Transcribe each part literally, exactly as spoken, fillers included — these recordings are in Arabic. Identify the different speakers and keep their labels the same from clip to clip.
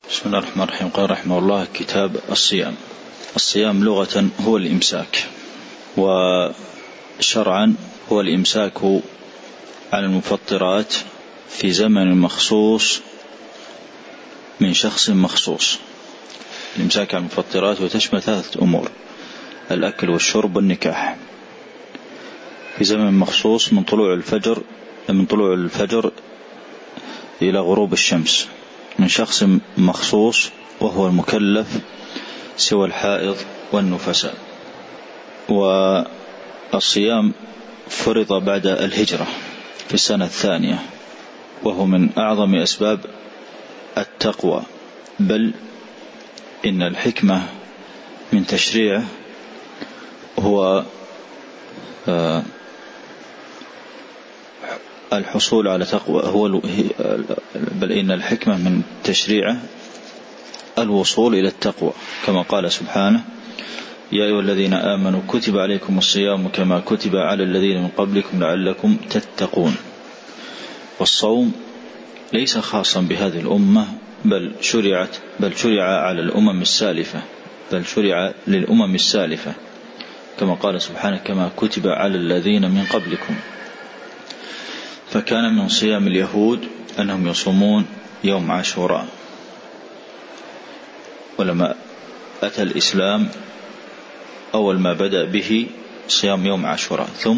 Speaker 1: بسم الله الرحمن الرحيم. قال رحمه الله: كتاب الصيام. الصيام لغة هو الإمساك، وشرعا هو الإمساك عن المفطرات في زمن مخصوص من شخص مخصوص. الإمساك عن المفطرات وتشمل ثلاثة أمور: الأكل والشرب والنكاح، في زمن مخصوص من طلوع الفجر من طلوع الفجر إلى غروب الشمس، من شخص مخصوص وهو المكلف سوى الحائض والنفساء. والصيام فرض بعد الهجرة في السنة الثانية، وهو من أعظم أسباب التقوى، بل إن الحكمة من تشريعه هو الحصول على تقوى هو بل إن الحكمة من تشريعه الوصول إلى التقوى، كما قال سبحانه: يا أيها الذين آمنوا كتب عليكم الصيام كما كتب على الذين من قبلكم لعلكم تتقون. والصوم ليس خاصا بهذه الأمة، بل شرعت بل شرع على الأمم السالفة بل شرع للأمم السالفة كما قال سبحانه: كما كتب على الذين من قبلكم. فكان من صيام اليهود أنهم يصومون يوم عاشوراء، ولما أتى الإسلام أول ما بدأ به صيام يوم عاشوراء، ثم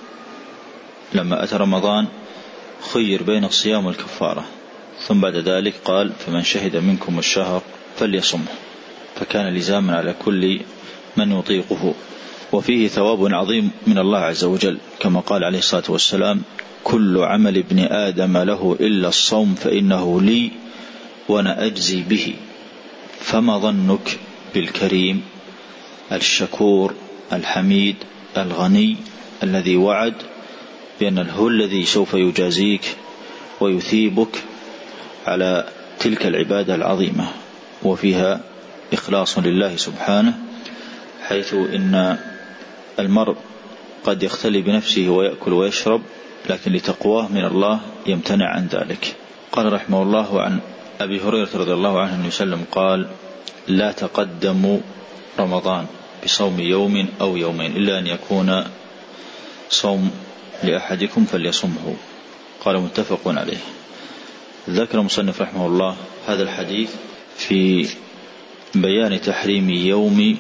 Speaker 1: لما أتى رمضان خير بين الصيام والكفارة، ثم بعد ذلك قال: فمن شهد منكم الشهر فليصمه. فكان لزاما على كل من يطيقه، وفيه ثواب عظيم من الله عز وجل، كما قال عليه الصلاة والسلام: كل عمل ابن آدم له إلا الصوم فإنه لي وأنا أجزي به. فما ظنك بالكريم الشكور الحميد الغني الذي وعد بأنه هو الذي سوف يجازيك ويثيبك على تلك العبادة العظيمة، وفيها إخلاص لله سبحانه، حيث إن المرء قد يختلي بنفسه ويأكل ويشرب، لكن لتقواه من الله يمتنع عن ذلك. قال رحمه الله: عن أبي هريرة رضي الله عنه وسلم قال: لا تقدموا رمضان بصوم يوم أو يومين إلا أن يكون صوم لأحدكم فليصمه. قال متفق عليه. ذكر المصنف رحمه الله هذا الحديث في بيان تحريم يوم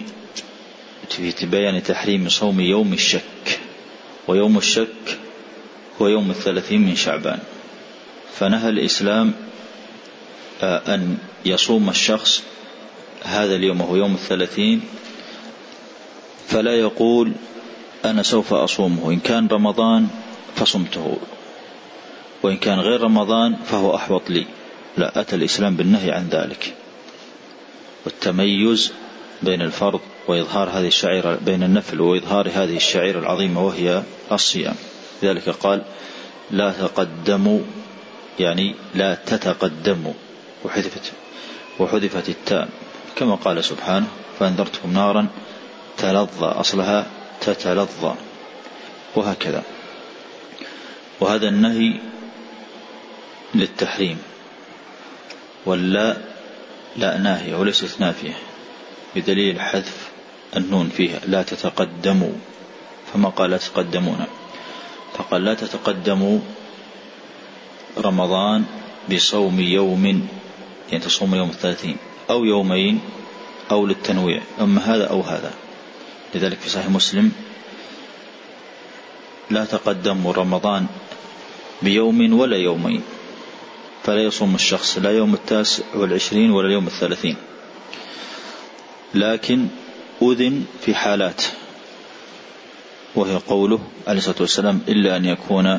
Speaker 1: في بيان تحريم صوم يوم الشك، ويوم الشك هو يوم الثلاثين من شعبان. فنهى الإسلام أن يصوم الشخص هذا اليوم وهو يوم الثلاثين، فلا يقول: أنا سوف أصومه إن كان رمضان فصمته، وإن كان غير رمضان فهو أحوط لي. لا، أتى الإسلام بالنهي عن ذلك، والتميز بين الفرض وإظهار هذه الشعيرة، بين النفل وإظهار هذه الشعيرة العظيمة وهي الصيام. لذلك قال: لا تقدموا، يعني لا تتقدموا، وحذفت وحذفت التاء، كما قال سبحانه: فأنذرتكم نارا تلظى، أصلها تتلظى، وهكذا. وهذا النهي للتحريم، واللا لا ناهية وليست نافية، بدليل حذف النون فيها: لا تتقدموا، فما قال لا تتقدمون، فقال: لا تتقدموا رمضان بصوم يوم، يعني تصوم يوم الثلاثين، أو يومين، أو للتنويع، أما هذا أو هذا. لذلك في صحيح مسلم: لا تقدموا رمضان بيوم ولا يومين، فلا يصوم الشخص لا يوم التاسع والعشرين ولا يوم الثلاثين، لكن أذن في حالات، وهي قوله عليه الصلاة والسلام: إلا أن يكون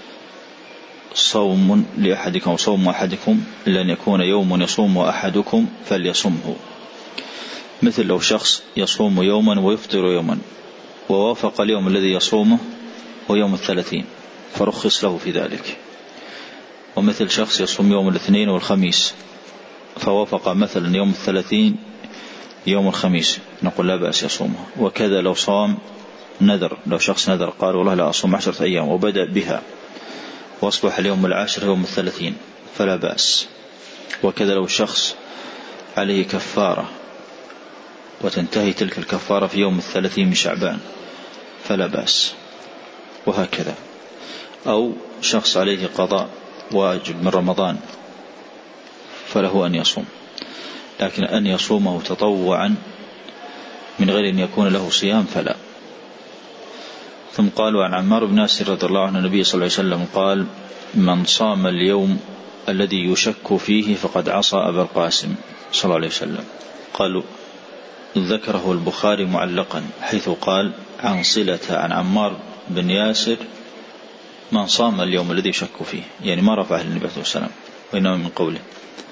Speaker 1: صوم لأحدكم صوم أحدكم إلا أن يكون يوم يصوم أحدكم فليصمه. مثل لو شخص يصوم يوما ويفطر يوما، ووافق اليوم الذي يصومه هو يوم الثلاثين فرخص له في ذلك. ومثل شخص يصوم يوم الاثنين والخميس، فوافق مثلا يوم الثلاثين يوم الخميس، نقول لا بأس يصومه. وكذا لو صام نذر، لو شخص نذر قال: والله لا أصوم عشرة أيام، وبدأ بها وأصبح اليوم العاشر يوم الثلاثين، فلا بأس. وكذا لو شخص عليه كفارة وتنتهي تلك الكفارة في يوم الثلاثين من شعبان فلا بأس، وهكذا. أو شخص عليه قضاء واجب من رمضان فله أن يصوم، لكن أن يصومه تطوعا من غير أن يكون له صيام فلا. ثم قالوا عن عمار بن ياسر رضي الله عنه النبي صلى الله عليه وسلم قال: من صام اليوم الذي يشك فيه فقد عصى أبا القاسم صلى الله عليه وسلم. قالوا ذكره البخاري معلقا حيث قال عن صلة عن عمار بن ياسر من صام اليوم الذي يشك فيه، يعني ما رفعه للنبي صلى الله عليه وسلم وإنما من قوله،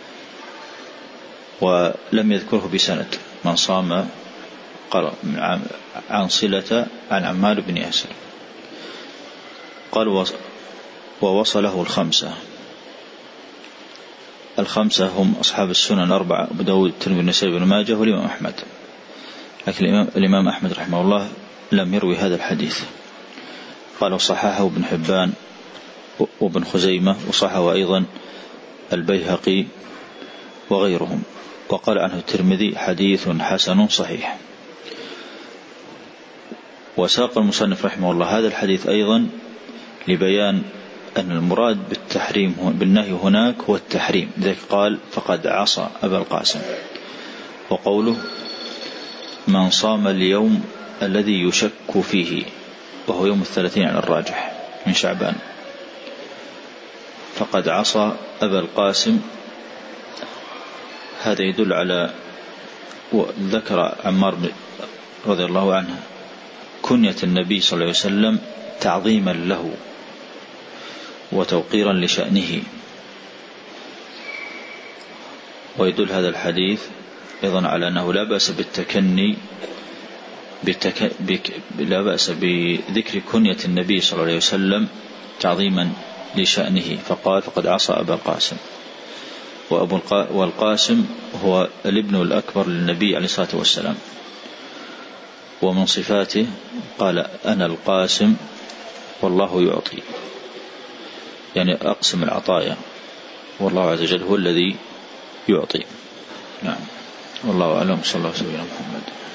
Speaker 1: ولم يذكره بسند من صام قال عن صلة عن عمار بن ياسر. قال ووصله الخمسة. الخمسة هم أصحاب السنن الأربعة أبو داود الترمذي النسائي بن ماجه والإمام أحمد، لكن الإمام, الإمام أحمد رحمه الله لم يروي هذا الحديث. قال وصححه ابن حبان وابن خزيمة، وصححه أيضا البيهقي وغيرهم، وقال عنه الترمذي حديث حسن صحيح. وساق المصنف رحمه الله هذا الحديث أيضا لبيان أن المراد بالتحريم بالنهي هناك هو التحريم، ذلك قال فقد عصى أبا القاسم. وقوله من صام اليوم الذي يشك فيه وهو يوم الثلاثين على الراجح من شعبان فقد عصى أبا القاسم، هذا يدل على، وذكر عمار رضي الله عنه كنية النبي صلى الله عليه وسلم تعظيما له وتوقيرا لشأنه. ويدل هذا الحديث أيضا على أنه لا بأس بالتكني بتك... بك... لا بأس بذكر كنية النبي صلى الله عليه وسلم تعظيما لشأنه، فقال فقد عصى أبا القاسم. وأبو الق... والقاسم هو الابن الأكبر للنبي عليه الصلاة والسلام، ومن صفاته قال أنا القاسم والله يعطي، يعني أقسم العطايا والله عز وجل هو الذي يعطي. نعم، والله أعلم. صلى الله عليه وسلم محمد.